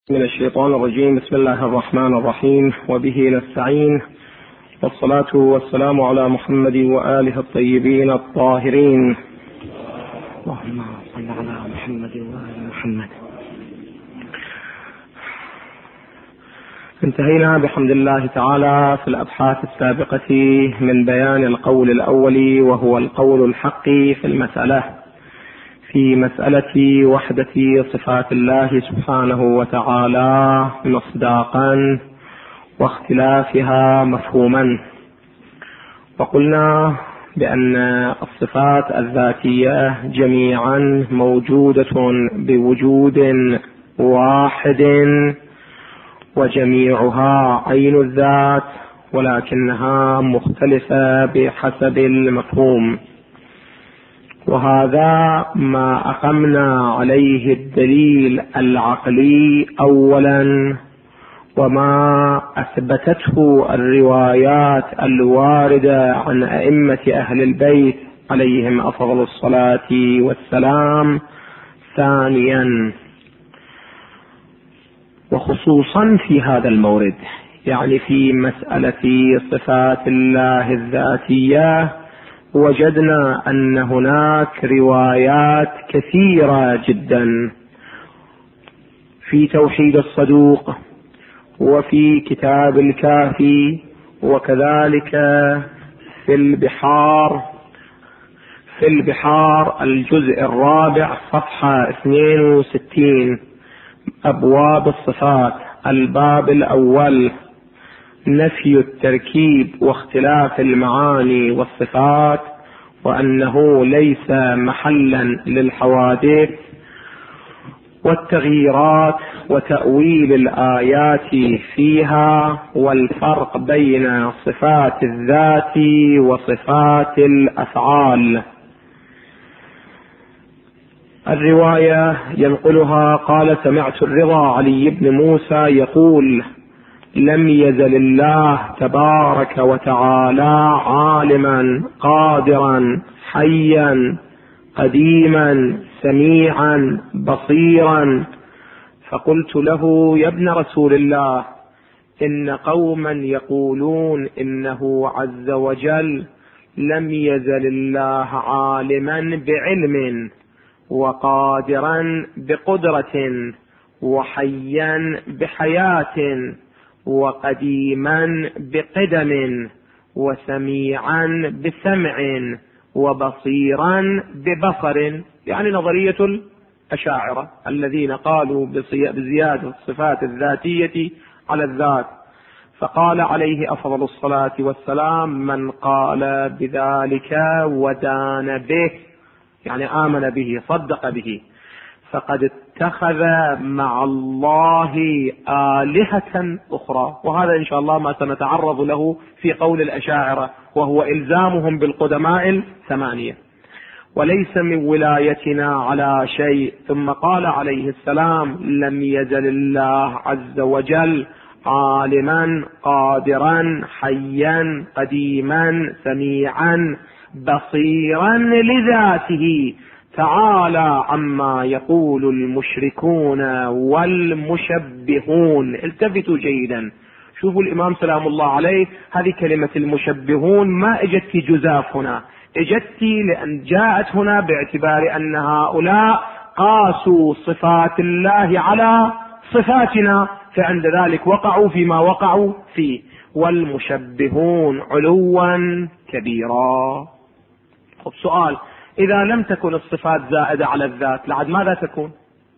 من الشيطان الرجيم. بسم الله الرحمن الرحيم، وبه نستعين، والصلاة والسلام على محمد وآله الطيبين الطاهرين. اللهم صل على محمد وآل محمد. انتهينا بحمد الله تعالى في الأبحاث السابقة من بيان القول الأول، وهو القول الحق في مسألة وحدة صفات الله سبحانه وتعالى مصداقا واختلافها مفهوما. وقلنا بأن الصفات الذاتية جميعا موجودة بوجود واحد، وجميعها عين الذات، ولكنها مختلفة بحسب المفهوم. وهذا ما أقمنا عليه الدليل العقلي أولا، وما أثبتته الروايات الواردة عن أئمة أهل البيت عليهم أفضل الصلاة والسلام ثانيا. وخصوصا في هذا المورد، يعني في مسألة صفات الله الذاتية، وجدنا أن هناك روايات كثيرة جدا في توحيد الصدوق، وفي كتاب الكافي، وكذلك في البحار الجزء الرابع صفحة 62، أبواب الصفات، الباب الأول نفي التركيب واختلاف المعاني والصفات، وأنه ليس محلا للحوادث والتغييرات وتأويل الآيات فيها، والفرق بين صفات الذات وصفات الأفعال. الرواية ينقلها قال: سمعت الرضا علي بن موسى يقول: لم يزل الله تبارك وتعالى عالما قادرا حيا قديما سميعا بصيرا. فقلت له: يا ابن رسول الله، إن قوما يقولون إنه عز وجل لم يزل الله عالما بعلم، وقادرا بقدرة، وحيا بحياة، وقديما بقدم، وسميعا بسمع، وبصيرا ببصر، يعني نظرية الأشاعرة الذين قالوا بزيادة الصفات الذاتية على الذات. فقال عليه أفضل الصلاة والسلام: من قال بذلك ودان به، يعني آمن به صدق به، فقد اتخذ مع الله آلهة أخرى. وهذا إن شاء الله ما سنتعرض له في قول الأشاعرة، وهو إلزامهم بالقدماء 8، وليس من ولايتنا على شيء. ثم قال عليه السلام: لم يزل الله عز وجل عالما قادرا حيا قديما سميعا بصيرا لذاته، تعالى عما يقول المشركون والمشبهون. التفتوا جيدا، شوفوا الإمام سلام الله عليه، هذه كلمة المشبهون ما اجت في جزاف هنا، اجت لأن جاءت هنا باعتبار أن هؤلاء قاسوا صفات الله على صفاتنا، فعند ذلك وقعوا فيما وقعوا فيه. والمشبهون علوا كبيرا. خب سؤال: إذا لم تكن الصفات زائدة على الذات، لعد ماذا تكون؟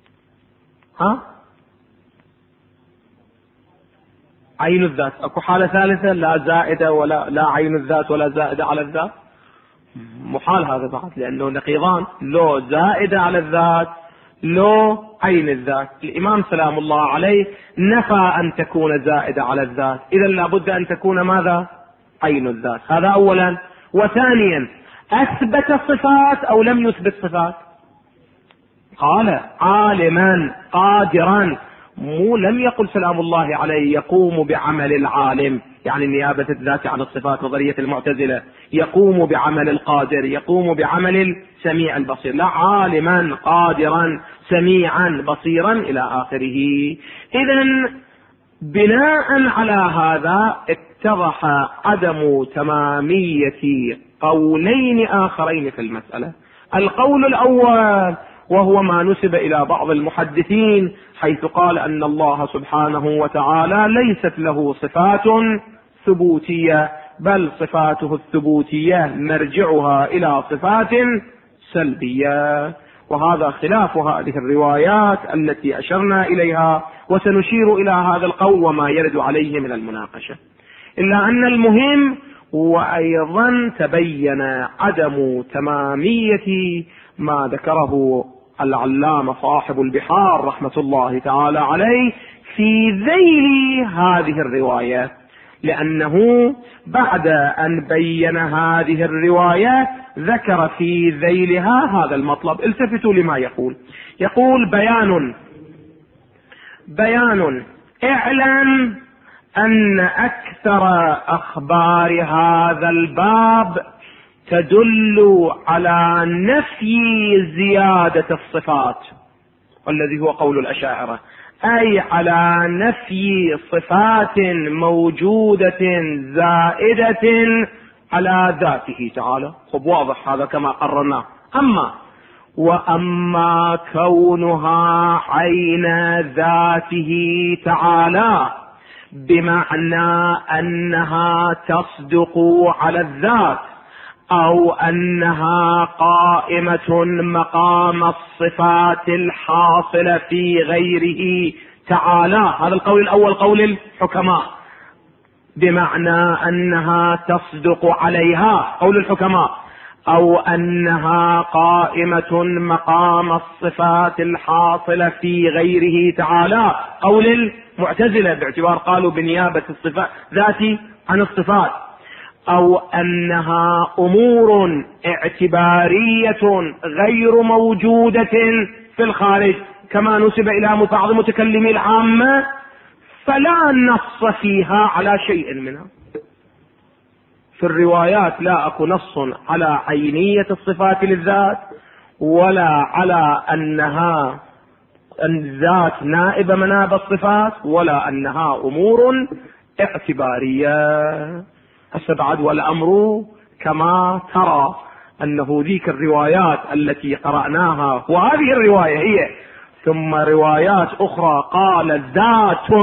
عين الذات. أكو حالة ثالثة لا زائدة ولا لا عين الذات ولا زائدة على الذات؟ محال هذا بعد، لأنه نقيضان، لو زائدة على الذات لو عين الذات. الإمام سلام الله عليه نفى أن تكون زائدة على الذات، إذا لابد أن تكون ماذا؟ عين الذات. هذا أولا. وثانيا: أثبت الصفات أو لم يثبت صفات؟ قال: عالما قادرا، لم يقل سلام الله عليه يقوم بعمل العالم، يعني نيابة الذات عن الصفات، نظرية المعتزلة، يقوم بعمل القادر، يقوم بعمل السميع البصير، لا، عالما قادرا سميعا بصيرا إلى آخره. إذن بناء على هذا اتضح عدم تمامية قولين آخرين في المسألة. القول الأول وهو ما نسب إلى بعض المحدثين، حيث قال أن الله سبحانه وتعالى ليست له صفات ثبوتية، بل صفاته الثبوتية مرجعها إلى صفات سلبية، وهذا خلاف هذه الروايات التي أشرنا إليها، وسنشير إلى هذا القول وما يرد عليه من المناقشة. إلا أن المهم، وأيضا تبين عدم تمامية ما ذكره العلامة صاحب البحار رحمة الله تعالى عليه في ذيل هذه الرواية، لأنه بعد أن بين هذه الرواية ذكر في ذيلها هذا المطلب. التفتوا لما يقول بيان اعلم أن أكثر أخبار هذا الباب تدل على نفي زيادة الصفات، والذي هو قول الأشاعرة، أي على نفي صفات موجودة زائدة على ذاته تعالى. خب واضح هذا كما قررنا. وأما كونها عين ذاته تعالى بمعنى أنها تصدق على الذات، أو أنها قائمة مقام الصفات الحاصلة في غيره تعالى، هذا القول الأول قول الحكماء، بمعنى أنها تصدق عليها قول الحكماء، أو أنها قائمة مقام الصفات الحاصلة في غيره تعالى قول المعتزلة، باعتبار قالوا بنيابة الصفات ذاتي عن الصفات، أو أنها أمور اعتبارية غير موجودة في الخارج كما نسب إلى بعض متكلمي العامة، فلا نص فيها على شيء منها. في الروايات لا أكو نص على عينية الصفات للذات، ولا على أنها الذات نائب مناب الصفات، ولا أنها أمور اعتبارية. هسه بعد والأمر كما ترى أنه ذيك الروايات التي قرأناها، وهذه الرواية هي، ثم روايات أخرى قال ذات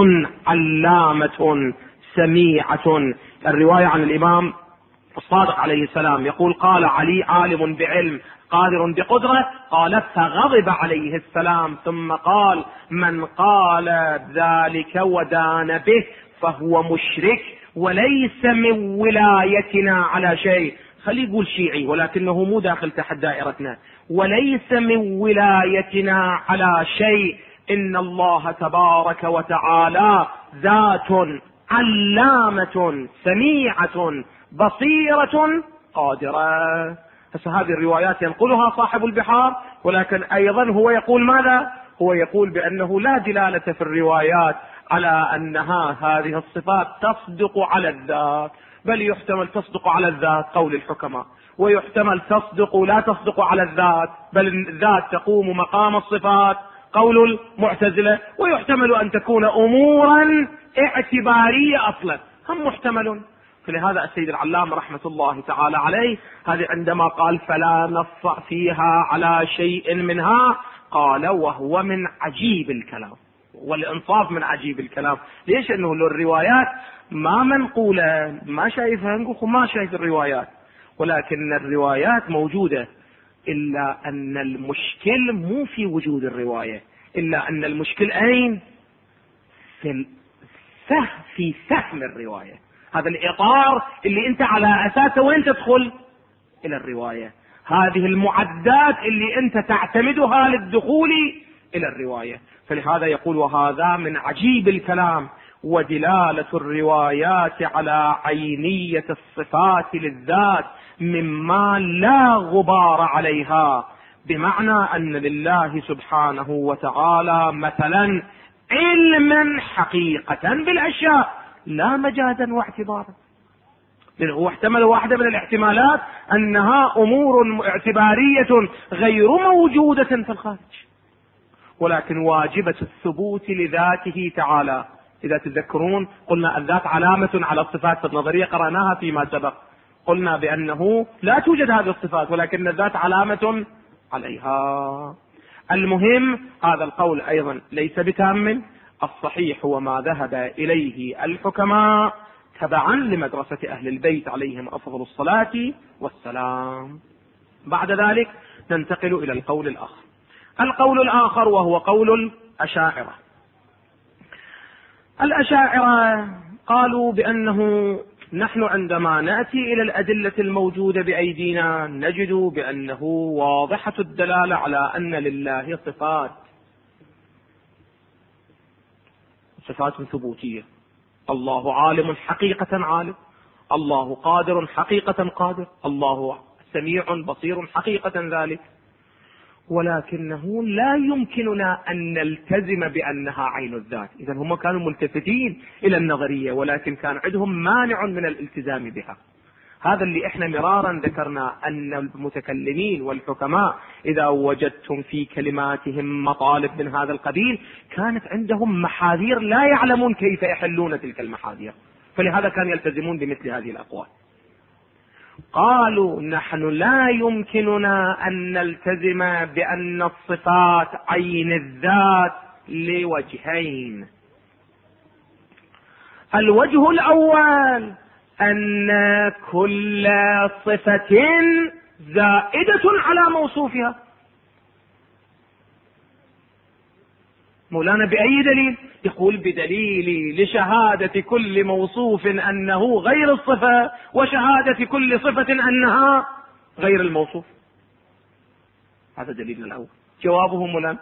علامة سميعة. الرواية عن الإمام الصادق عليه السلام يقول قال علي عالم بعلم قادر بقدرة، قال فغضب عليه السلام، ثم قال من قال ذلك ودان به فهو مشرك وليس من ولايتنا على شيء. خليه يقول شيعي ولكنه مو داخل تحت دائرتنا. وليس من ولايتنا على شيء، إن الله تبارك وتعالى ذات علامة سميعة بصيرة قادرة. هذه الروايات ينقلها صاحب البحار، ولكن أيضا هو يقول ماذا؟ هو يقول بأنه لا دلالة في الروايات على أنها هذه الصفات تصدق على الذات، بل يحتمل تصدق على الذات قول الحكماء، ويحتمل تصدق لا تصدق على الذات بل الذات تقوم مقام الصفات قول المعتزلة، ويحتمل أن تكون أمورا اعتبارية أصلا، هم محتملون. فلهذا السيد العلامة رحمة الله تعالى عليه هذه عندما قال فلا نص فيها على شيء منها، قال وهو من عجيب الكلام، والإنصاف من عجيب الكلام. ليش؟ أنه الروايات ما منقولة، ما شايفها، نقول ما شايف الروايات، ولكن الروايات موجودة، إلا أن المشكل مو في وجود الرواية، إلا أن المشكل أين؟ في فهم الرواية. هذا الإطار اللي أنت على أساسه وين تدخل إلى الرواية، هذه المعدات اللي أنت تعتمدها للدخول إلى الرواية. فلهذا يقول وهذا من عجيب الكلام، ودلالة الروايات على عينية الصفات للذات مما لا غبار عليها، بمعنى أن لله سبحانه وتعالى مثلا علما حقيقة بالأشياء لا مجازا واعتبارا. هو احتمل واحدة من الاحتمالات أنها أمور اعتبارية غير موجودة في الخارج، ولكن واجبة الثبوت لذاته تعالى. إذا تذكرون قلنا الذات علامة على الصفات في النظرية، قرأناها فيما سبق، قلنا بأنه لا توجد هذه الصفات ولكن الذات علامة عليها. المهم هذا القول أيضا ليس بتام، الصحيح هو ما ذهب إليه الحكماء تبعا لمدرسة أهل البيت عليهم أفضل الصلاة والسلام. بعد ذلك ننتقل إلى القول الآخر. القول الآخر وهو قول الأشاعرة. الأشاعرة قالوا بأنه نحن عندما نأتي إلى الأدلة الموجودة بأيدينا نجد بأنه واضحة الدلالة على أن لله صفات ثبوتية. الله عالم حقيقة عالم، الله قادر حقيقة قادر، الله سميع بصير حقيقة ذلك، ولكنه لا يمكننا أن نلتزم بأنها عين الذات. إذن هم كانوا ملتفتين إلى النظرية ولكن كان عندهم مانع من الالتزام بها. هذا اللي احنا مرارا ذكرنا أن المتكلمين والحكماء إذا وجدتم في كلماتهم مطالب من هذا القبيل كانت عندهم محاذير لا يعلمون كيف يحلون تلك المحاذير، فلهذا كانوا يلتزمون بمثل هذه الأقوال. قالوا نحن لا يمكننا أن نلتزم بأن الصفات عين الذات لوجهين. الوجه الأول أن كل صفة زائدة على موصوفها. مولانا بأي دليل؟ يقول بدليل لشهادة كل موصوف أنه غير الصفة وشهادة كل صفة أنها غير الموصوف. هذا دليل الأول. جوابه مولانا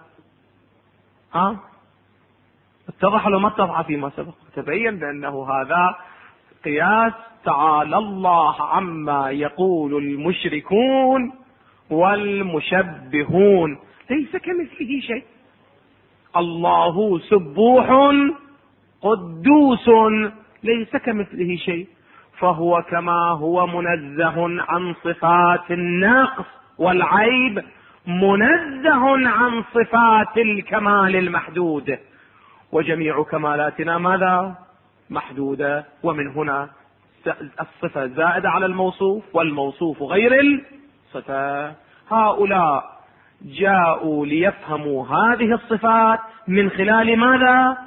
اتضح لو ما اتضح فيما سبق؟ تبين بأنه هذا قياس تعالى الله عما يقول المشركون والمشبهون، ليس كمثله شيء. الله سبوح قدوس ليس كمثله شيء، فهو كما هو منزه عن صفات النقص والعيب منزه عن صفات الكمال المحدود، وجميع كمالاتنا ماذا؟ محدودة. ومن هنا الصفة زائدة على الموصوف والموصوف غير الصفة. هؤلاء جاءوا ليفهموا هذه الصفات من خلال ماذا؟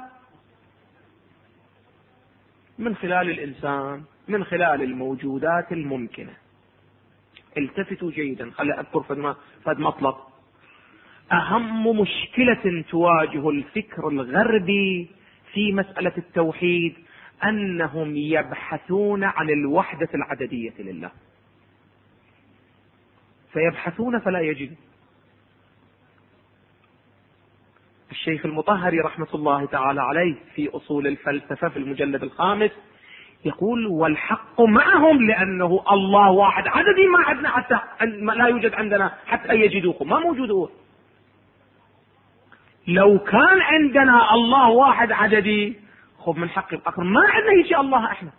من خلال الإنسان، من خلال الموجودات الممكنة. التفتوا جيدا، خلي أذكر فد مطلب. أهم مشكلة تواجه الفكر الغربي في مسألة التوحيد أنهم يبحثون عن الوحدة العددية لله، فيبحثون فلا يجدون. الشيخ المطهري رحمة الله تعالى عليه في أصول الفلسفة في المجلد 5 يقول والحق معهم، لأنه الله واحد عددي ما عندنا، حتى لا يوجد عندنا حتى يجدوكم، ما موجود. لو كان عندنا الله واحد عددي خب من حق الآخر ما عندنا يجي الله احنا.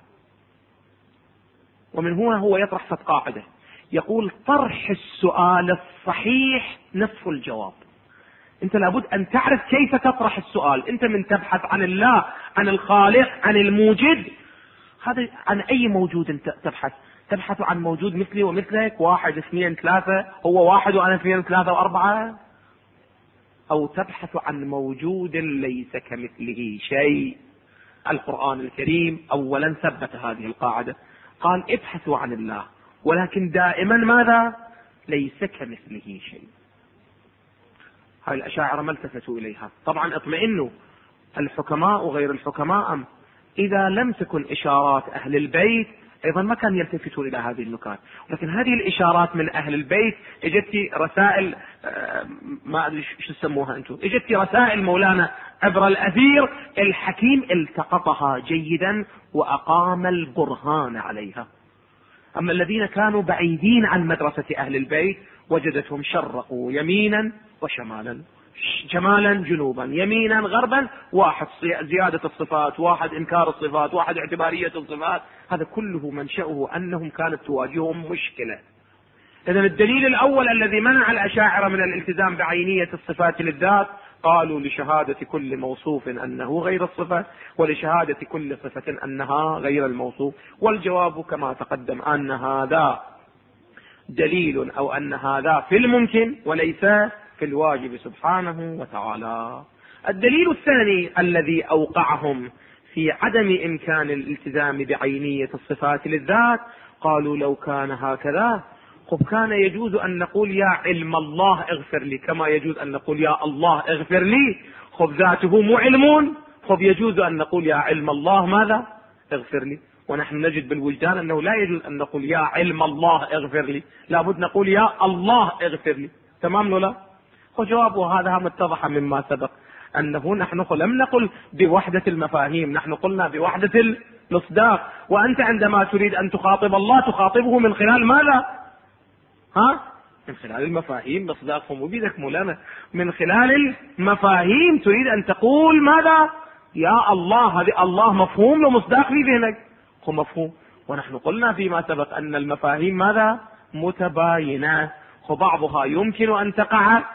ومن هنا هو يطرح قاعدة يقول طرح السؤال الصحيح نصف الجواب. انت لابد ان تعرف كيف تطرح السؤال. انت من تبحث عن الله، عن الخالق، عن الموجد، هذا عن اي موجود انت تبحث عن موجود مثلي ومثلك، 1 2 3، هو 1 وانا 2 3 و4، او تبحث عن موجود ليس كمثله شيء. القرآن الكريم اولا ثبت هذه القاعدة، قال ابحثوا عن الله ولكن دائما ماذا؟ ليس كمثله شيء. هاي الأشاعرة ما التفتوا إليها. طبعا اطمئنوا، الحكماء وغير الحكماء إذا لم تكن إشارات أهل البيت أيضا ما كان يلتفتون إلى هذه النكات، لكن هذه الإشارات من أهل البيت اجتي رسائل، ما أدري شو تسموها أنتم، اجتي رسائل مولانا عبر الأثير الحكيم التقطها جيدا وأقام البرهان عليها. أما الذين كانوا بعيدين عن مدرسة أهل البيت وجدتهم شرقوا يمينا وشمالا. شمالا جنوبا يمينا غربا، واحد زيادة الصفات، واحد إنكار الصفات، واحد اعتبارية الصفات، هذا كله منشأه أنهم كانت تواجههم مشكلة. إذا الدليل الأول الذي منع الأشاعرة من الالتزام بعينية الصفات للذات، قالوا لشهادة كل موصوف أنه غير الصفة، ولشهادة كل صفة أنها غير الموصوف. والجواب كما تقدم أن هذا دليل أو أن هذا في الممكن وليس في الواجب سبحانه وتعالى. الدليل الثاني الذي أوقعهم في عدم إمكان الالتزام بعينية الصفات للذات، قالوا لو كان هكذا كان يجوز أن نقول يا علم الله اغفر لي، كما يجوز أن نقول يا الله اغفر لي. ذاته مو علمون، يجوز أن نقول يا علم الله ماذا اغفر لي. ونحن نجد بالوجدان أنه لا يجوز أن نقول يا علم الله اغفر لي، لابد نقول يا الله اغفر لي. تمام ولا؟ جوابه هذا متضح مما سبق، أنه نحن لم نقل بوحدة المفاهيم، نحن قلنا بوحدة المصداق. وأنت عندما تريد أن تخاطب الله تخاطبه من خلال ماذا؟ من خلال المفاهيم. مصداقهم بيدك مولانا، من خلال المفاهيم تريد أن تقول ماذا؟ يا الله. هذه الله مفهوم لو مصداق في ذهنك، هو مفهوم. ونحن قلنا فيما سبق أن المفاهيم ماذا؟ متباينة، وبعضها يمكن أن تقع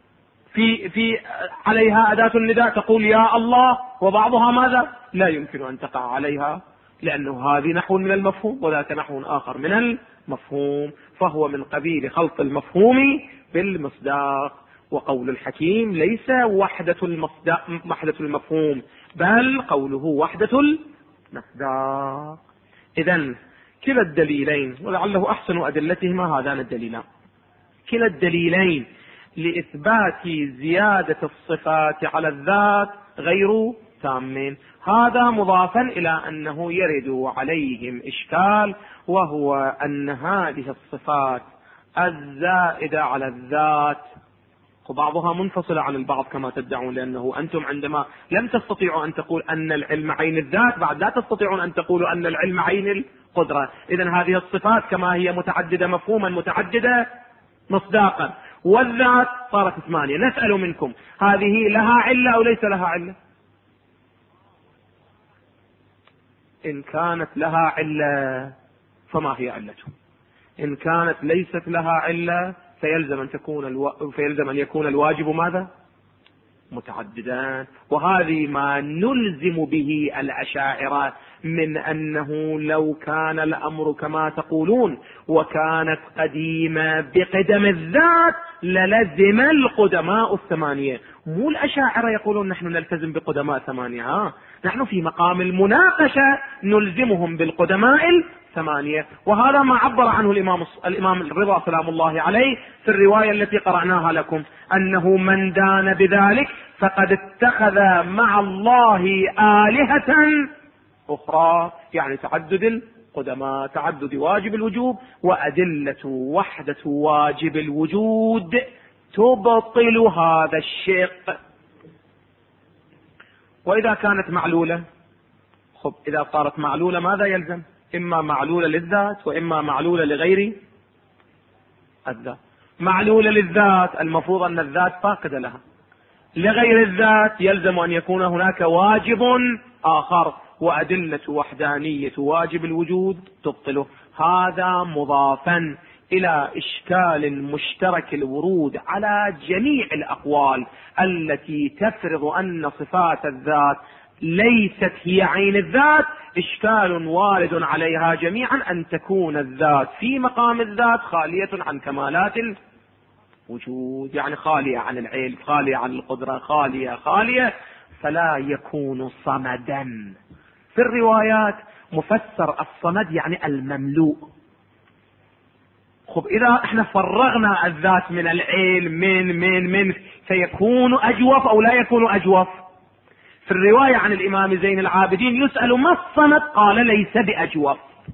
في عليها أداة النداء تقول يا الله، وبعضها ماذا؟ لا يمكن أن تقع عليها، لأنه هذه نحو من المفهوم وذاك نحو آخر من المفهوم، فهو من قبيل خلط المفهوم بالمصداق. وقول الحكيم ليس وحدة المفهوم، بل قوله وحدة المصداق. إذن كلا الدليلين، ولعله أحسن أدلتهما هذان الدليلان، كلا الدليلين لإثبات زيادة الصفات على الذات غير تامين. هذا مضافا إلى أنه يرد عليهم إشكال، وهو أن هذه الصفات الزائدة على الذات وبعضها منفصلة عن البعض كما تدعون، لأنه أنتم عندما لم تستطيعوا أن تقول أن العلم عين الذات، بعد لا تستطيعون أن تقولوا أن العلم عين القدرة. إذن هذه الصفات كما هي متعددة مفهوما متعددة مصداقا، والذات صارت 8. نسأل منكم هذه لها علة أو ليس لها علة؟ إن كانت لها علة فما هي علته؟ إن كانت ليست لها علة فيلزم أن يكون الواجب ماذا؟ متعددان. وهذه ما نلزم به الأشاعرة من أنه لو كان الأمر كما تقولون وكانت قديمة بقدم الذات للزم القدماء 8. مو الأشاعرة يقولون نحن نلتزم بقدماء 8، نحن في مقام المناقشة نلزمهم بالقدماء 8. وهذا ما عبر عنه الإمام الرضا سلام الله عليه في الرواية التي قرأناها لكم، أنه من دان بذلك فقد اتخذ مع الله آلهة أخرى، يعني تعدد القدماء، تعدد واجب الوجوب، وأدلة وحدة واجب الوجود تبطل هذا الشق. وإذا كانت معلولة، إذا صارت معلولة ماذا يلزم؟ إما معلولة للذات وإما معلولة لغير الذات. معلولة للذات المفروض أن الذات فاقدة لها، لغير الذات يلزم أن يكون هناك واجب آخر، وأدلة وحدانية واجب الوجود تبطله. هذا مضافا إلى إشكال مشترك الورود على جميع الأقوال التي تفرض أن صفات الذات ليست هي عين الذات. إشكال وارد عليها جميعا أن تكون الذات في مقام الذات خالية عن كمالات الوجود، يعني خالية عن العلم، خالية عن القدرة، خالية، فلا يكون صمدا. في الروايات مفسر الصمد يعني المملوء. إذا احنا فرغنا الذات من العلم من سيكون أجوف أو لا يكون أجوف؟ في الرواية عن الإمام زين العابدين يسأل ما الصمد؟ قال ليس بأجوف.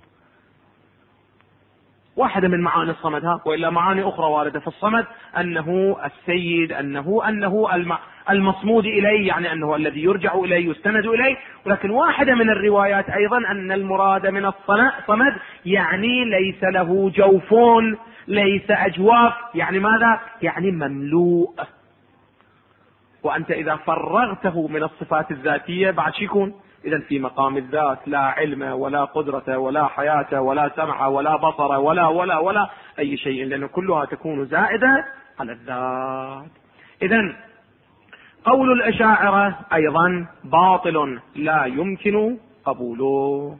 واحدة من معاني الصمد، وإلا معاني أخرى واردة في الصمد أنه السيد، أنه المصمود إليه، يعني أنه الذي يرجع إليه يستند إليه. ولكن واحدة من الروايات أيضا أن المراد من الصمد يعني ليس له جوف، ليس أجواف، يعني ماذا؟ يعني مملوء. وأنت إذا فرغته من الصفات الذاتية بعد شو يكون؟ إذا في مقام الذات لا علم ولا قدرة ولا حياة ولا سمع ولا بصر ولا أي شيء، لأن كلها تكون زائدة على الذات. إذا قول الأشاعرة أيضا باطل لا يمكن قبوله.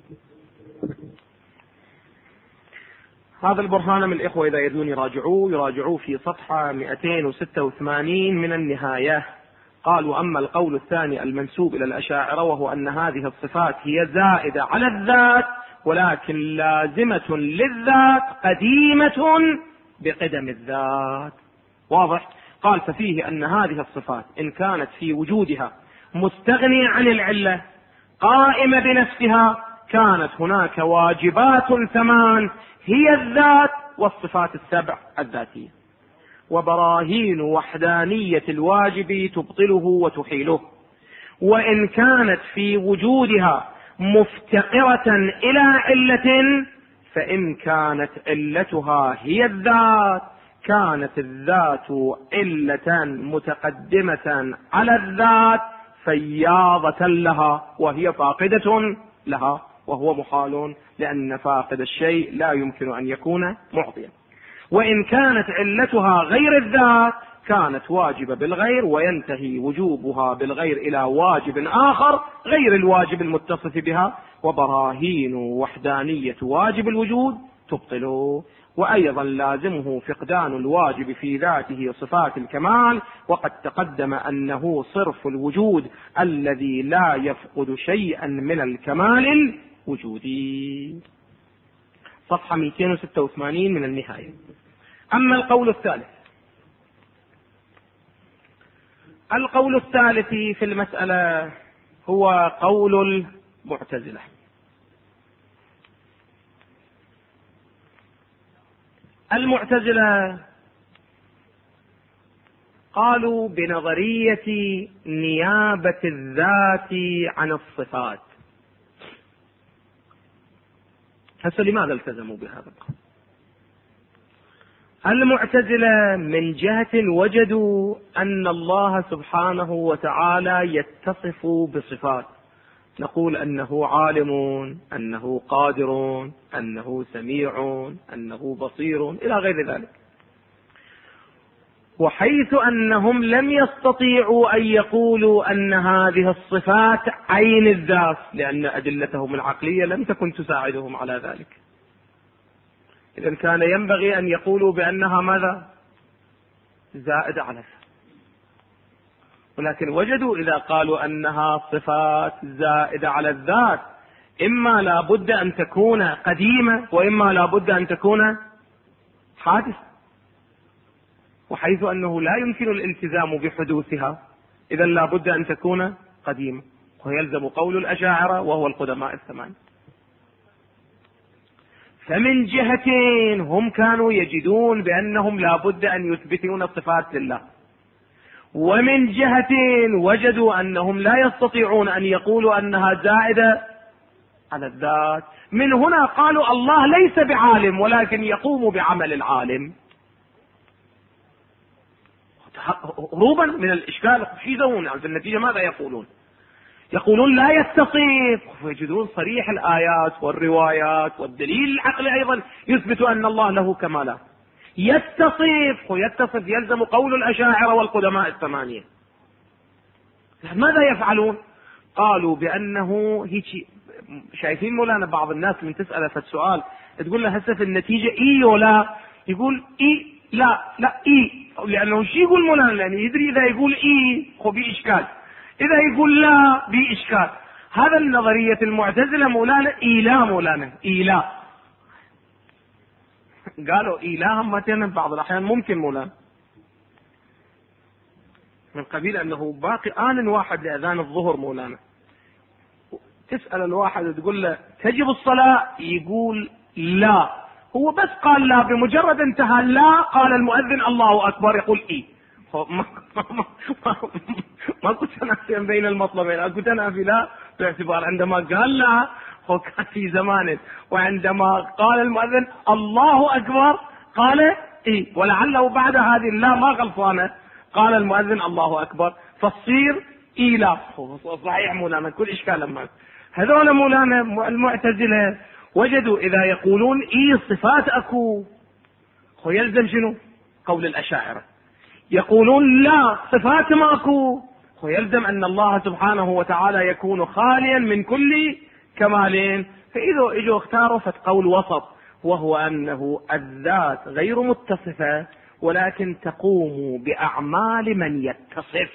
هذا البرهان من الإخوة إذا يريدون يراجعوه في صفحة 286 من النهاية. قالوا: أما القول الثاني المنسوب إلى الأشاعرة وهو أن هذه الصفات هي زائدة على الذات ولكن لازمة للذات قديمة بقدم الذات. واضح؟ قال: ففيه أن هذه الصفات إن كانت في وجودها مستغنية عن العلة قائمة بنفسها كانت هناك واجبات 8 هي الذات والصفات 7 الذاتية، وبراهين وحدانية الواجب تبطله وتحيله. وإن كانت في وجودها مفتقرة إلى علة فإن كانت علتها هي الذات كانت الذات علة متقدمة على الذات فياضة لها وهي فاقدة لها، وهو محال لأن فاقد الشيء لا يمكن أن يكون معطيا. وإن كانت علتها غير الذات كانت واجبة بالغير وينتهي وجوبها بالغير إلى واجب آخر غير الواجب المتصف بها، وبراهين وحدانية واجب الوجود تبطله. وأيضا لازمه فقدان الواجب في ذاته صفات الكمال، وقد تقدم أنه صرف الوجود الذي لا يفقد شيئا من الكمال الوجودي. صفحة 286 من النهاية. أما القول الثالث في المسألة هو قول المعتزلة. المعتزلة قالوا بنظرية نيابة الذات عن الصفات. هسه لماذا التزموا بهذا القول؟ المعتزلة من جهة وجدوا أن الله سبحانه وتعالى يتصف بصفات، نقول أنه عالم، أنه قادر، أنه سميع، أنه بصير إلى غير ذلك. وحيث أنهم لم يستطيعوا أن يقولوا أن هذه الصفات عين الذات لأن أدلتهم العقلية لم تكن تساعدهم على ذلك، إذن كان ينبغي أن يقولوا بأنها ماذا؟ زائدة على الذات. ولكن وجدوا إذا قالوا أنها صفات زائدة على الذات إما لا بد أن تكون قديمة وإما لا بد أن تكون حادثة، وحيث أنه لا يمكن الالتزام بحدوثها إذا لا بد أن تكون قديمة، ويلزم قول الأشاعرة وهو القدماء 8. فمن جهتين هم كانوا يجدون بأنهم لا بد أن يثبتون الصفات لله، ومن جهتين وجدوا أنهم لا يستطيعون أن يقولوا أنها زائدة على الذات. من هنا قالوا الله ليس بعالم ولكن يقوم بعمل العالم، هروبا من الإشكال. شو يسوون في النتيجة؟ ماذا يقولون؟ يقولون لا يتصف، ويجدون صريح الآيات والروايات والدليل العقلي أيضا يثبت أن الله له كمالات. يتصف يلزم قول الأشاعرة والقدماء 8. ماذا يفعلون؟ قالوا بأنه هيك. شايفين مولانا بعض الناس من تسأله في السؤال تقول له هسه في النتيجة إي ولا، يقول إي لا إي، لأنه شي يقول مولانا، يعني يدري إذا يقول إي هو بإشكال، إذا يقول لا بإشكال. هذا النظرية المعتزلة مولانا إيلا قالوا إله مثلا بعض الأحيان ممكن مولانا من قبيل أنه باقي آن واحد لأذان الظهر مولانا، تسأل الواحد تقول له تجب الصلاة يقول لا، هو بس قال لا، بمجرد انتهى لا قال المؤذن الله أكبر يقول إيه. ماكو تنافي بين المطلبين، اكو تنافي لا باعتبار عندما قال لا هو كان في زمانه، وعندما قال المؤذن الله أكبر قال إيه، ولعله بعد هذه لا ما غلطانه قال المؤذن الله أكبر فتصير إيلاف. صحيح مولانا كل إشكال لما هذول مولانا المعتزلة وجدوا إذا يقولون صفات أكو يلزم شنو؟ قول الأشاعرة. يقولون لا صفات ما أكو يلزم أن الله سبحانه وتعالى يكون خاليا من كل كمالين. فإذا اجوا اختاروا قول وسط، وهو أنه الذات غير متصفة ولكن تقوم بأعمال من يتصف،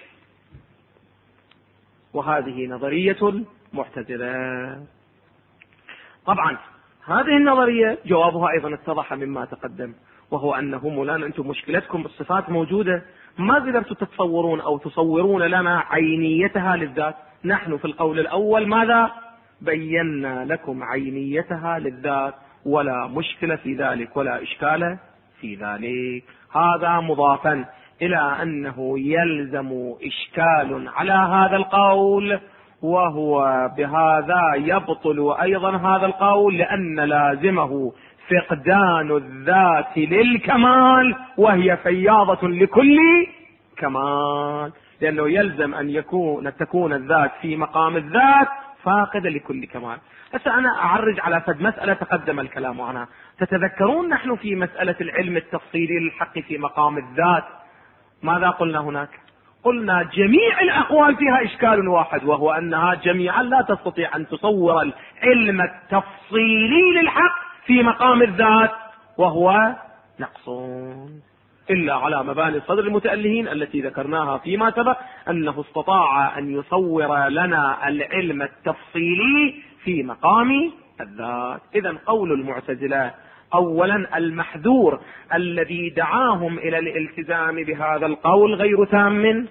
وهذه نظرية المعتزلة. طبعا هذه النظرية جوابها أيضا اتضح مما تقدم، وهو أنه مولانا أنتم مشكلتكم بالصفات موجودة، ما قدرتوا تتصورون أو تصورون لنا عينيتها للذات. نحن في القول الأول ماذا بينا لكم؟ عينيتها للذات، ولا مشكلة في ذلك ولا إشكال في ذلك. هذا مضافا إلى أنه يلزم إشكال على هذا القول، وهو بهذا يبطل أيضا هذا القول، لأن لازمه فقدان الذات للكمال، وهي فياضة لكل كمال، لأنه يلزم أن تكون الذات في مقام الذات فاقدة لكل كمال. هسه أنا أعرج على فد مسألة تقدم الكلام عنها. تتذكرون نحن في مسألة العلم التفصيلي للحق في مقام الذات ماذا قلنا هناك؟ قلنا جميع الأقوال فيها إشكال واحد، وهو أنها جميعا لا تستطيع أن تصور العلم التفصيلي للحق في مقام الذات، وهو نقص، إلا على مباني صدر المتألهين التي ذكرناها فيما سبق، أنه استطاع أن يصور لنا العلم التفصيلي في مقام الذات. إذن قول المعتزلة أولا المحذور الذي دعاهم إلى الالتزام بهذا القول غير تام،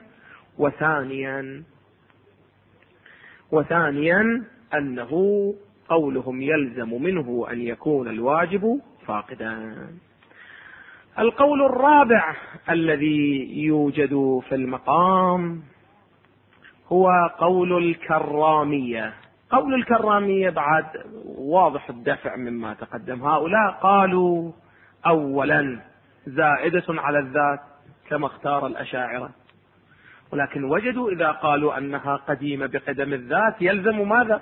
وثانيا أنه قولهم يلزم منه أن يكون الواجب فاقدا. القول الرابع الذي يوجد في المقام هو قول الكرامية. قول الكرامية بعد واضح الدفع مما تقدم. هؤلاء قالوا أولا زائدة على الذات كما اختار الأشاعرة، ولكن وجدوا إذا قالوا أنها قديمة بقدم الذات يلزم ماذا؟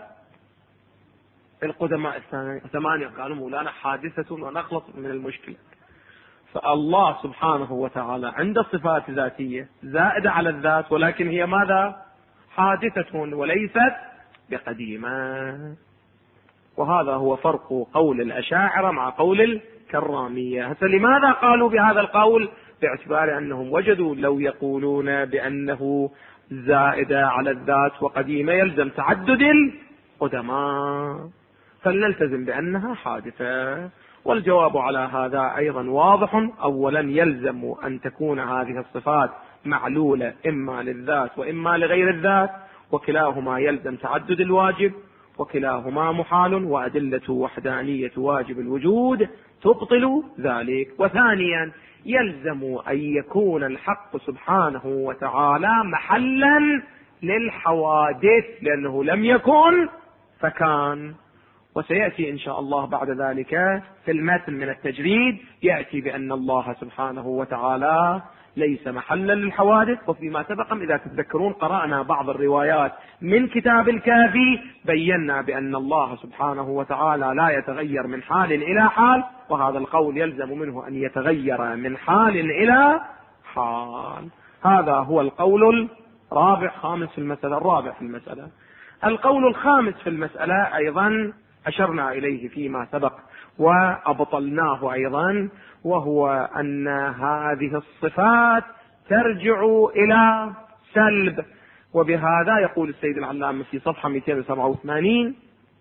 القدماء الثمانية قالوا مولانا حادثة ونخلص من المشكلة. فالله سبحانه وتعالى عند الصفات ذاتية زائدة على الذات، ولكن هي ماذا؟ حادثة وليست بقديمة. وهذا هو فرق قول الأشاعرة مع قول الكرامية. هسه لماذا قالوا بهذا القول؟ باعتبار أنهم وجدوا لو يقولون بأنه زائدة على الذات وقديمة يلزم تعدد القدماء، فلنلتزم بأنها حادثة. والجواب على هذا أيضا واضح. أولا يلزم أن تكون هذه الصفات معلولة إما للذات وإما لغير الذات، وكلاهما يلزم تعدد الواجب، وكلاهما محال، وأدلة وحدانية واجب الوجود تبطل ذلك. وثانيا يلزم أن يكون الحق سبحانه وتعالى محلا للحوادث، لأنه لم يكن فكان. وسيأتي إن شاء الله بعد ذلك في المتن من التجريد يأتي بأن الله سبحانه وتعالى ليس محلا للحوادث. وفيما سبق إذا تتذكرون قرأنا بعض الروايات من كتاب الكافي بينا بأن الله سبحانه وتعالى لا يتغير من حال إلى حال، وهذا القول يلزم منه أن يتغير من حال إلى حال. هذا هو القول الرابع في المسألة. القول الخامس في المسألة أيضا أشرنا إليه فيما سبق وأبطلناه أيضا، وهو أن هذه الصفات ترجع إلى سلب. وبهذا يقول السيد العلامة في صفحة 287: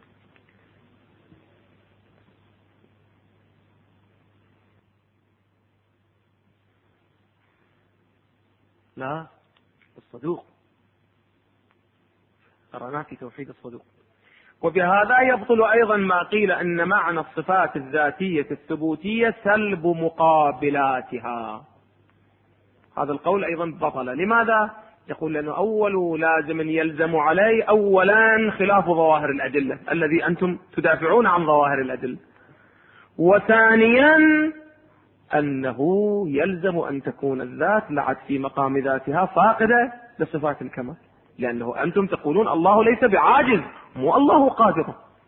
لا الصدوق قرأنا في توحيد الصدوق. وبهذا يبطل أيضا ما قيل أن معنى الصفات الذاتية الثبوتية سلب مقابلاتها. هذا القول أيضا بطل. لماذا؟ يقول لأنه أول لازم يلزم عليه أولا خلاف ظواهر الأدلة الذي أنتم تدافعون عن ظواهر الأدلة، وثانيا أنه يلزم أن تكون الذات لعت في مقام ذاتها فاقدة لصفات الكمال، لأنه أنتم تقولون الله ليس بعاجز، مو الله قادر.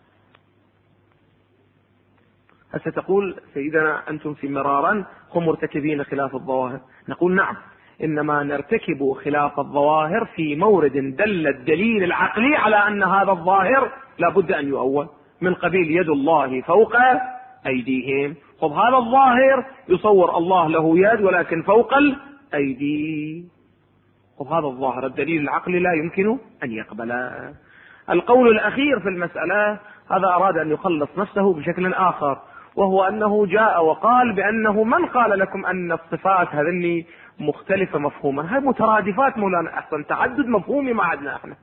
هسه تقول سيدنا أنتم في مرارا هم مرتكبين خلاف الظواهر. نقول نعم، إنما نرتكب خلاف الظواهر في مورد دل الدليل العقلي على أن هذا الظاهر لا بد أن يؤول، من قبيل يد الله فوق أيديهم. طب هذا الظاهر يصور الله له يد ولكن فوق الأيدي، طب هذا الظاهر الدليل العقلي لا يمكن أن يقبله. القول الأخير في المسألة هذا أراد أن يخلص نفسه بشكل آخر، وهو أنه جاء وقال بأنه من قال لكم أن الصفات هذني مختلفة مفهوما، هاي مترادفات مولانا، أحسن تعدد مفهومي ما عندنا احنا.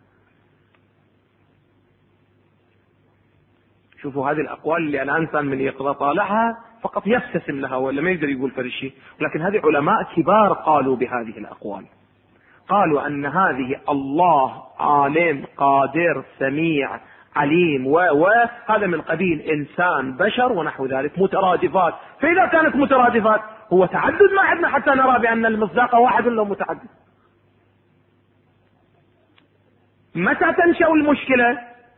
شوفوا هذه الأقوال اللي الإنسان من يقرأ طالعها فقط يبتسم لها ولا ما يقدر يقول فرق شيء، لكن هذه علماء كبار قالوا بهذه الأقوال، قالوا أن هذه الله عالم قادر سميع عليم وهذا من قبيل إنسان بشر ونحو ذلك مترادفات. فإذا كانت مترادفات هو تعدد ما عندنا حتى نرى بأن المصداق واحد لو متعدد. متى تنشأ المشكلة؟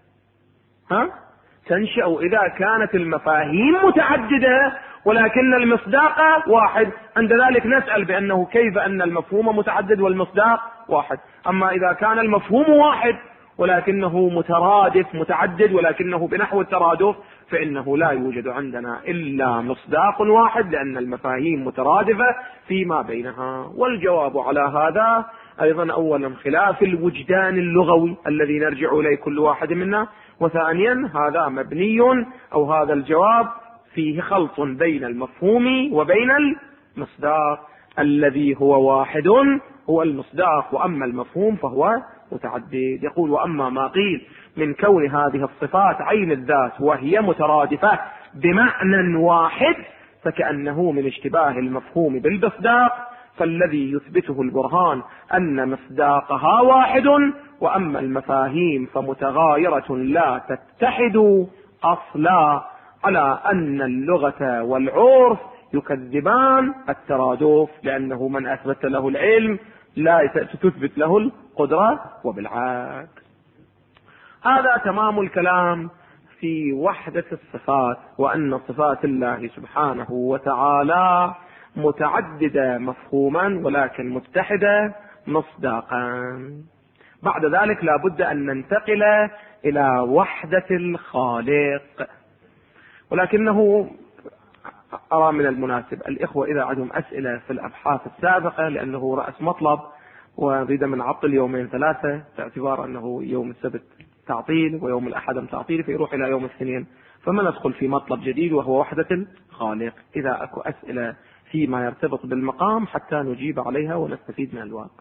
تنشأ إذا كانت المفاهيم متعددة ولكن المصداق واحد، عند ذلك نسأل بأنه كيف أن المفهوم متعدد والمصداق واحد. أما إذا كان المفهوم واحد ولكنه مترادف متعدد ولكنه بنحو الترادف، فإنه لا يوجد عندنا إلا مصداق واحد، لأن المفاهيم مترادفة فيما بينها. والجواب على هذا أيضا أولا خلاف الوجدان اللغوي الذي نرجع إليه كل واحد منا، وثانيا هذا مبني أو هذا الجواب فيه خلط بين المفهوم وبين المصداق. الذي هو واحد هو المصداق، وأما المفهوم فهو متعدد. يقول وأما ما قيل من كون هذه الصفات عين الذات وهي مترادفة بمعنى واحد فكأنه من اشتباه المفهوم بالمصداق، فالذي يثبته البرهان أن مصداقها واحد، وأما المفاهيم فمتغايرة لا تتحد أصلا، على أن اللغة والعرف يكذبان الترادف، لأنه من أثبت له العلم لا تثبت له القدرة وبالعكس. هذا تمام الكلام في وحدة الصفات، وأن صفات الله سبحانه وتعالى متعددة مفهوما ولكن متحدة مصداقا. بعد ذلك لا بد أن ننتقل إلى وحدة الخالق، ولكنه أرى من المناسب الإخوة إذا عندهم أسئلة في الأبحاث السابقة، لأنه رأس مطلب ونريد من عطل يومين ثلاثة باعتبار أنه يوم السبت تعطيل ويوم الأحد تعطيل فيروح إلى يوم الاثنين، فما ندخل في مطلب جديد وهو وحدة الخالق. إذا أكو أسئلة فيما يرتبط بالمقام حتى نجيب عليها ونستفيد من الوقت.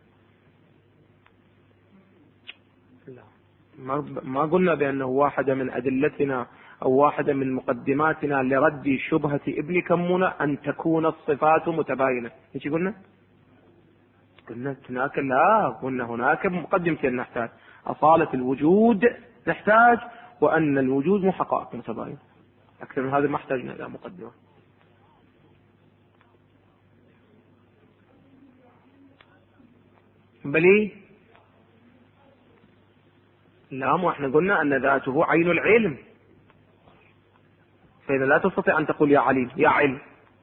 ما قلنا بأنه واحدة من أدلتنا أو واحدة من مقدماتنا لرد شبهة ابن كمونة أن تكون الصفات متباينة. ايش قلنا هناك؟ لا، قلنا هناك مقدمتين نحتاج: أصالة الوجود نحتاج، وأن الوجود مو حقائق متباينة. أكثر من هذا ما احتاجنا إلى مقدمة. بلي لا، مو احنا قلنا أن ذاته عين العلم، فإذا لا تستطيع أن تقول يا عليم يا علم.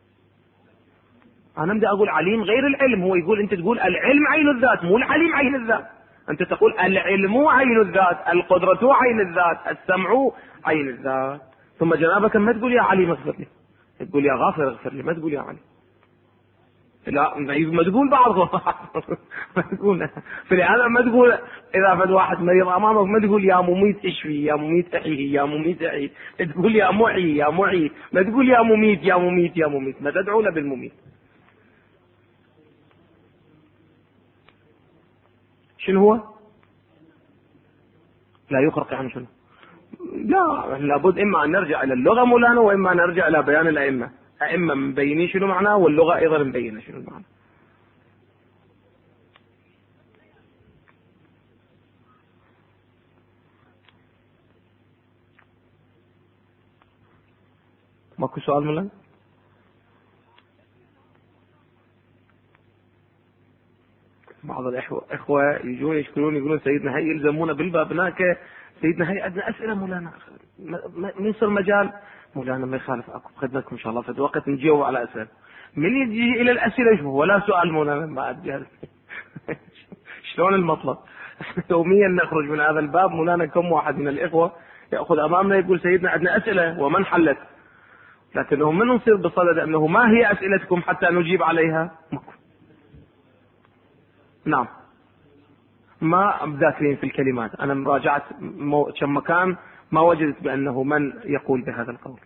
أنا بدي أقول عليم غير العلم، هو يقول أنت تقول العلم عين الذات مو العليم عين الذات. أنت تقول العلم عين الذات، القدرة عين الذات، السمع عين الذات، ثم جنابك ما تقول يا عليم اغفر لي، تقول يا غافر اغفر لي، ما تقول يا عليم. لا، ما تقول بعض ما تقول فلهذا ما تقول إذا فد واحد مريض أمامك ما تقول يا مميت اشفي، يا مميت احيه، يا مميت احيه، تقول يا معي يا معي، ما تقول يا مميت يا مميت يا مميت، ما تدعو له بالمميت. شنو هو؟ لا يخرق يعني شنو؟ لا، لابد إما أن نرجع إلى اللغة مولانا، وإما أن نرجع إلى بيان الأئمة. أئمة مبينين شنو معناه، واللغة أيضا مبينة شنو المعنى. ماكو سؤال مولانا؟ بعض الإخوة يجون يشكرون يقولون سيدنا هي يلزمونا بالباب هناك، سيدنا هي عندنا أسئلة مولانا ما يصير مجال مولانا ما يخالف أكو خدمتكم إن شاء الله في وقت نجاوب على أسئلة. من يجي إلى الأسئلة شو ولا سؤال مولانا ما أجهز شلون المطلب؟ يوميا نخرج من هذا الباب مولانا كم واحد من الإخوة يأخذ أمامنا يقول سيدنا عندنا أسئلة ومن حلت، لكنه من نصير بصدد أنه ما هي أسئلتكم حتى نجيب عليها. نعم ما ذاكرين في الكلمات، أنا مراجعة كم مكان ما وجدت بأنه من يقول بهذا القول.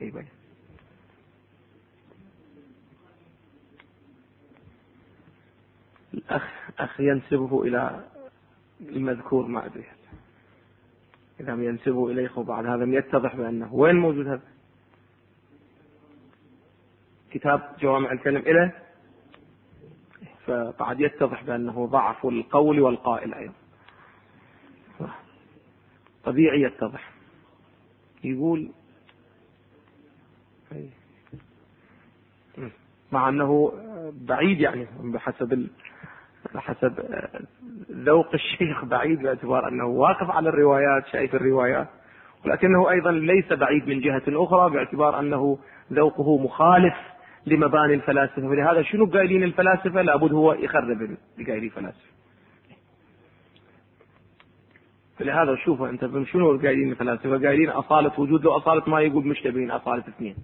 الأخ ينسبه إلى المذكور ما أدري إذا ينسبه إليه وبعد هذا يتضح بأنه وين موجود هذا كتاب جوامع الكلم إليه، فبعد يتضح بأنه ضعف القول والقائل أيضا طبيعي يتضح. يقول مع أنه بعيد يعني بحسب ذوق الشيخ بعيد باعتبار أنه واقف على الروايات شايف الروايات، ولكنه أيضا ليس بعيد من جهة أخرى باعتبار أنه ذوقه مخالف لمباني الفلاسفة. فلهذا شنو قايلين الفلاسفة لابد هو يخرب قايلين الفلاسفة. فلهذا شوفوا أنت شنو قايلين الفلاسفة، قايلين أصالة وجود وأصالة ما يقول مشتبهين أصالة اثنين،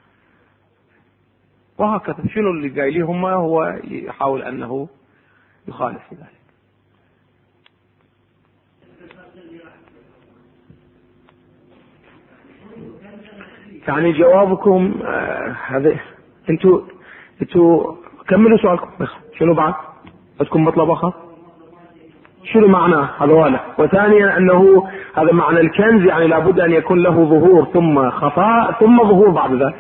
وهكذا شنو اللي قايلين هم هو يحاول أنه يخالف في ذلك. يعني جوابكم هذا انتوا كملوا سؤالكم بس شنو بعد عندكم مطلب اخر شنو معناه هذا واضح. وثانيا انه هذا معنى الكنز يعني لابد ان يكون له ظهور ثم خفاء ثم ظهور بعد ذلك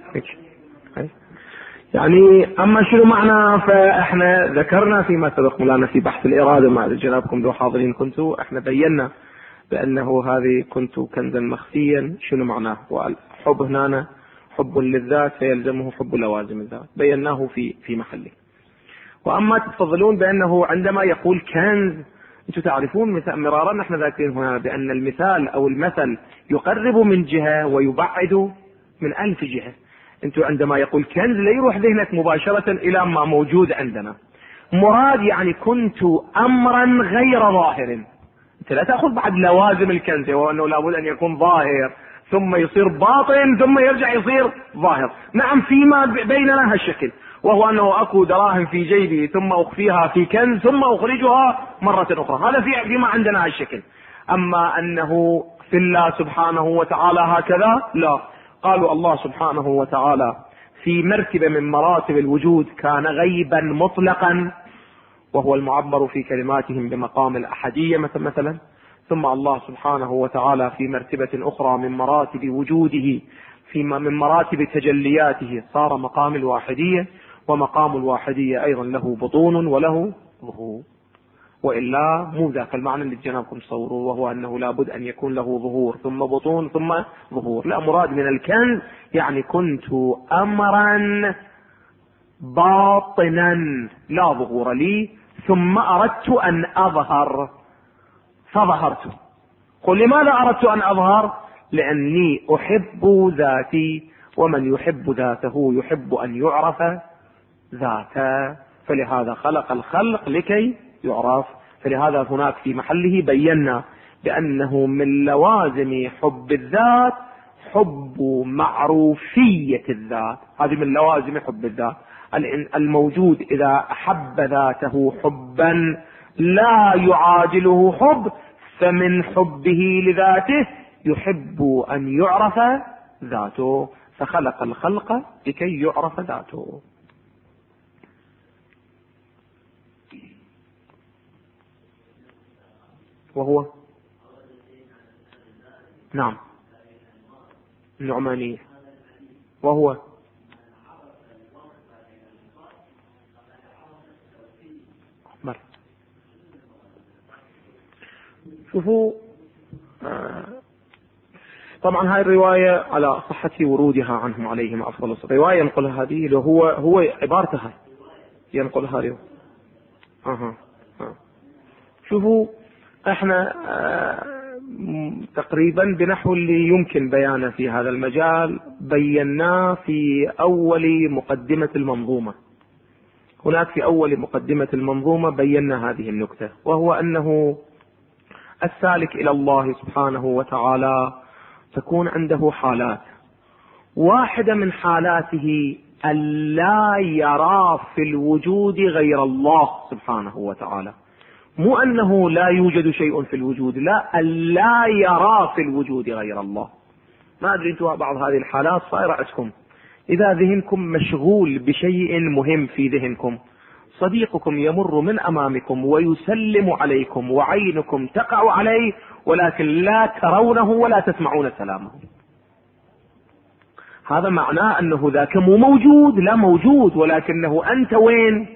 يعني. اما شنو معنى فاحنا ذكرنا فيما سبق مولانا في بحث الاراده مع جنابكم لو حاضرين كنتوا احنا بينا بانه هذه كنت كنزا مخفيا شنو معناه، والحب هنا حب للذات فيلزمه حب لوازم الذات بيناه في محله. واما تفضلون بانه عندما يقول كنز انتم تعرفون مرارا نحن ذاكرين هنا بان المثال او المثل يقرب من جهه ويبعد من 1000 جهه. انتم عندما يقول كنز لا يروح ذهنك مباشره الى ما موجود عندنا، مراد يعني كنت امرا غير ظاهر. انت لا تاخذ بعد لوازم الكنز وهو انه لابد ان يكون ظاهر ثم يصير باطن ثم يرجع يصير ظاهر. نعم فيما بيننا هالشكل، وهو انه اكو دراهم في جيبي ثم اخفيها في كنز ثم اخرجها مرة اخرى، هذا فيما عندنا هالشكل. اما انه في الله سبحانه وتعالى هكذا لا. قالوا الله سبحانه وتعالى في مرتبة من مراتب الوجود كان غيبا مطلقا وهو المعبر في كلماتهم بمقام الأحدية مثلا، ثم الله سبحانه وتعالى في مرتبة أخرى من مراتب وجوده من مراتب تجلياته صار مقام الواحدية، ومقام الواحدية أيضا له بطون وله ظهور، وإلا مو ذاك المعنى اللي جنابكم تصوروا وهو أنه لابد أن يكون له ظهور ثم بطون ثم ظهور. لا، مراد من الكنز يعني كنت أمرا باطنا لا ظهور لي ثم أردت أن أظهر فظهرت. قل لماذا أردت أن أظهر؟ لأني أحب ذاتي، ومن يحب ذاته يحب أن يعرف ذاته، فلهذا خلق الخلق لكي يعرف. فلهذا هناك في محله بينا بأنه من لوازم حب الذات حب معروفية الذات. هذه من لوازم حب الذات. الموجود إذا أحب ذاته حبا لا يعادله حب، فمن حبه لذاته يحب أن يعرف ذاته، فخلق الخلق لكي يعرف ذاته. وهو نعم النعمانية. وهو شوفوا طبعا هاي الرواية على صحة ورودها عنهم عليهم أفضل الصلاة، رواية ينقلها هذه هو عبارتها ينقلها له. شوفوا احنا تقريبا بنحو اللي يمكن بيانه في هذا المجال بيناه في اول مقدمة المنظومة. هناك في اول مقدمة المنظومة بينا هذه النكتة، وهو انه السالك الى الله سبحانه وتعالى تكون عنده حالات. واحدة من حالاته ألا يرى في الوجود غير الله سبحانه وتعالى، مو أنه لا يوجد شيء في الوجود، لا، ألا يرى في الوجود غير الله. ما أدري أنتم بعض هذه الحالات صايرة عندكم، إذا ذهنكم مشغول بشيء مهم في ذهنكم، صديقكم يمر من أمامكم ويسلم عليكم وعينكم تقع عليه، ولكن لا ترونه ولا تسمعون سلامه، هذا معناه أنه ذاك مو موجود، لا موجود، ولكنه أنت وين؟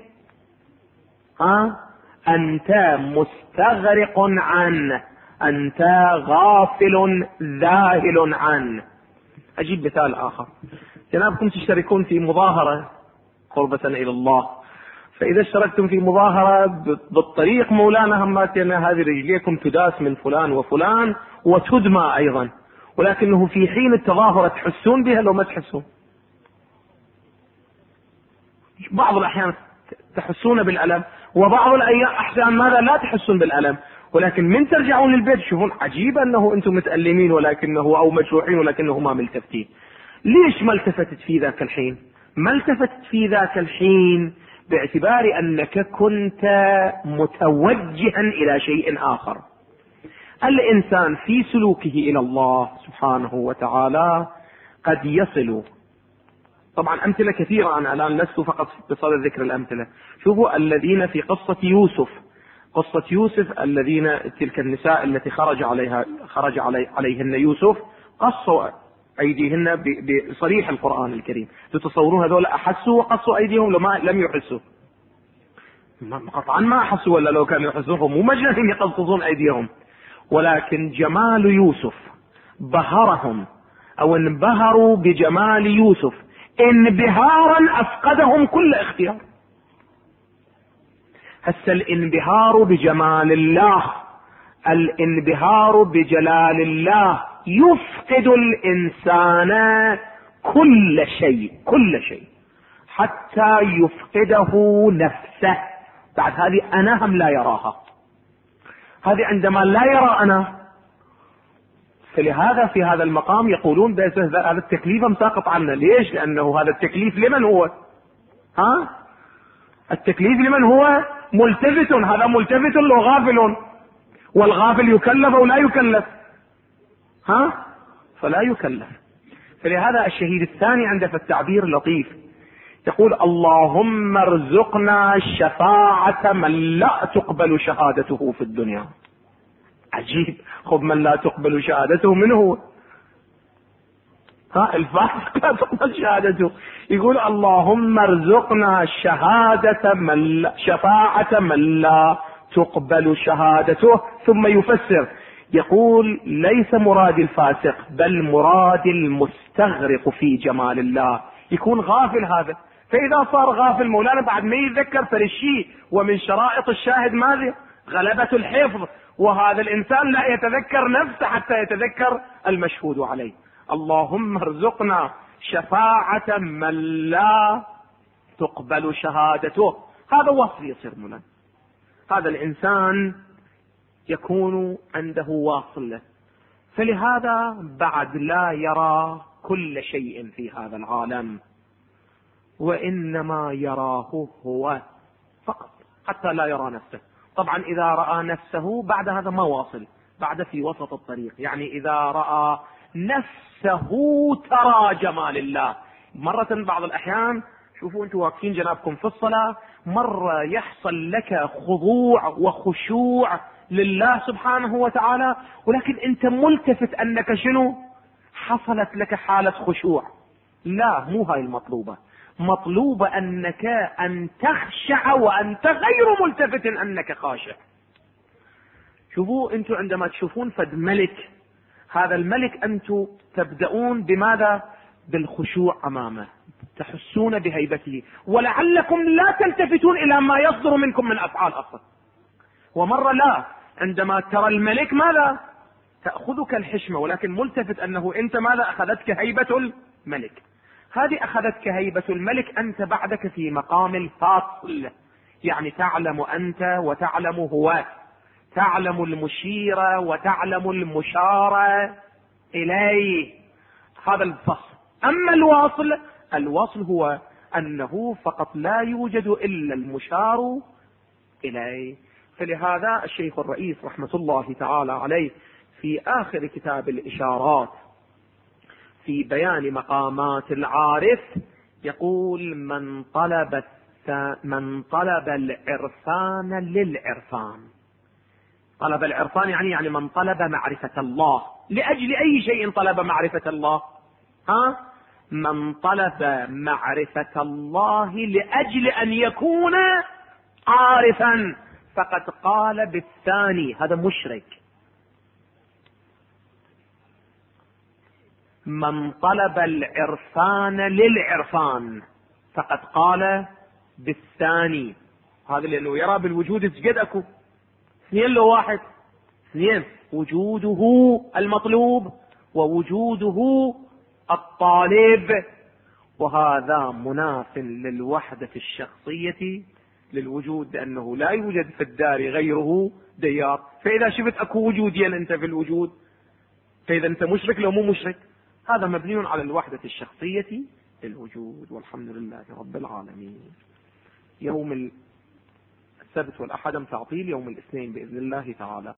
أنت مستغرق عنه، أنت غافل ذاهل عنه. أجيب مثال آخر. جنابكم تشتركون في مظاهرة قربة إلى الله، فإذا اشتركتم في مظاهرة بالطريق مولانا هماتنا هذه رجليكم تداس من فلان وفلان وتدمى أيضا، ولكنه في حين التظاهرة تحسون بها لو ما تحسون؟ بعض الأحيان تحسون بالألم، وبعض الأحيان ماذا لا تحسون بالألم، ولكن من ترجعون للبيت تشوفون عجيب أنه أنتم متألمين ولكنه أو مجروحين ولكنه ما ملتفتين. ليش ما التفتت في ذاك الحين؟ ما التفتت في ذاك الحين باعتبار أنك كنت متوجها إلى شيء آخر. الإنسان في سلوكه إلى الله سبحانه وتعالى قد يصل، طبعا أمثلة كثيرة، أنا الآن لست فقط بصدد ذكر الأمثلة. شوفوا الذين في قصة يوسف الذين تلك النساء التي خرج عليهن يوسف، قصوا أيديهن بصريح القرآن الكريم. تتصورون هذول أحسوا وقصوا أيديهم لم يحسوا؟ قطعا ما أحسوا، ولا لو كانوا يحسوهم مو مجنون يقصصون أيديهم، ولكن جمال يوسف بهرهم أو انبهروا بجمال يوسف انبهارا أفقدهم كل اختيار. هسه الانبهار بجمال الله، الانبهار بجلال الله يفقد الإنسان كل شيء حتى يفقده نفسه. بعد هذه أنا هم لا يراها، هذه عندما لا يرى أنا، فلهذا في هذا المقام يقولون هذا التكليف مساقط عنا. ليش؟ لأنه هذا التكليف لمن هو؟ التكليف لمن هو؟ ملتفت، هذا ملتفت لو غافل، والغافل يكلف أو لا يكلف؟ فلا يكلف. فلهذا الشهيد الثاني عنده في التعبير لطيف، يقول اللهم ارزقنا شفاعة من لا تقبل شهادته في الدنيا. عجيب، خب من لا تقبل شهادته من هو؟ الفاسق لا تقبل شهادته. يقول اللهم ارزقنا شفاعة من لا تقبل شهادته، ثم يفسر يقول ليس مراد الفاسق بل مراد المستغرق في جمال الله، يكون غافل هذا. فإذا صار غافل مولانا بعد ما يتذكر فرشي، ومن شرائط الشاهد ماذا؟ غلبة الحفظ، وهذا الإنسان لا يتذكر نفسه حتى يتذكر المشهود عليه. اللهم ارزقنا شفاعة من لا تقبل شهادته، هذا وصف يصير مولانا. هذا الإنسان يكون عنده واصل، فلهذا بعد لا يرى كل شيء في هذا العالم، وإنما يراه هو فقط حتى لا يرى نفسه. طبعا إذا رأى نفسه بعد هذا ما واصل، بعد في وسط الطريق، يعني إذا رأى نفسه ترى جمال الله. مرة بعض الأحيان شوفوا أنتم واقفين جنابكم في الصلاة، مرة يحصل لك خضوع وخشوع لله سبحانه وتعالى، ولكن أنت ملتفت أنك شنو؟ حصلت لك حالة خشوع. لا، مو هاي المطلوبة. مطلوب أنك أن تخشع وأنت غير ملتفت أنك خاشع. شوفوا أنتم عندما تشوفون فد ملك، هذا الملك أنتم تبدأون بماذا؟ بالخشوع أمامه، تحسون بهيبته، ولعلكم لا تلتفتون إلى ما يصدر منكم من أفعال أصلا. ومرة لا، عندما ترى الملك ماذا؟ تأخذك الحشمة، ولكن ملتفت أنه أنت ماذا؟ أخذتك هيبة الملك. هذه أخذتك هيبة الملك، أنت بعدك في مقام الفاصل، يعني تعلم أنت وتعلم هو، تعلم المشير وتعلم المشار إليه. هذا الفصل. أما الوصل هو أنه فقط لا يوجد إلا المشار إليه. فلهذا الشيخ الرئيس رحمة الله تعالى عليه في آخر كتاب الإشارات في بيان مقامات العارف يقول: من طلب العرفان للعرفان. طلب العرفان يعني من طلب معرفة الله. لأجل أي شيء طلب معرفة الله؟ من طلب معرفة الله لأجل أن يكون عارفا فقد قال بالثاني، هذا مشرك. من طلب العرفان للعرفان فقد قال بالثاني، هذا لأنه يرى بالوجود سجد أكو اثنين له واحد، اثنين، وجوده المطلوب ووجوده الطالب، وهذا مناف للوحدة الشخصية للوجود، لأنه لا يوجد في الدار غيره ديار. فإذا شفت أكو وجوديا أنت في الوجود، فإذا أنت مشرك لو مو مشرك. هذا مبني على الوحدة الشخصية للوجود. والحمد لله رب العالمين. يوم السبت والأحد تعطيل، يوم الاثنين بإذن الله تعالى.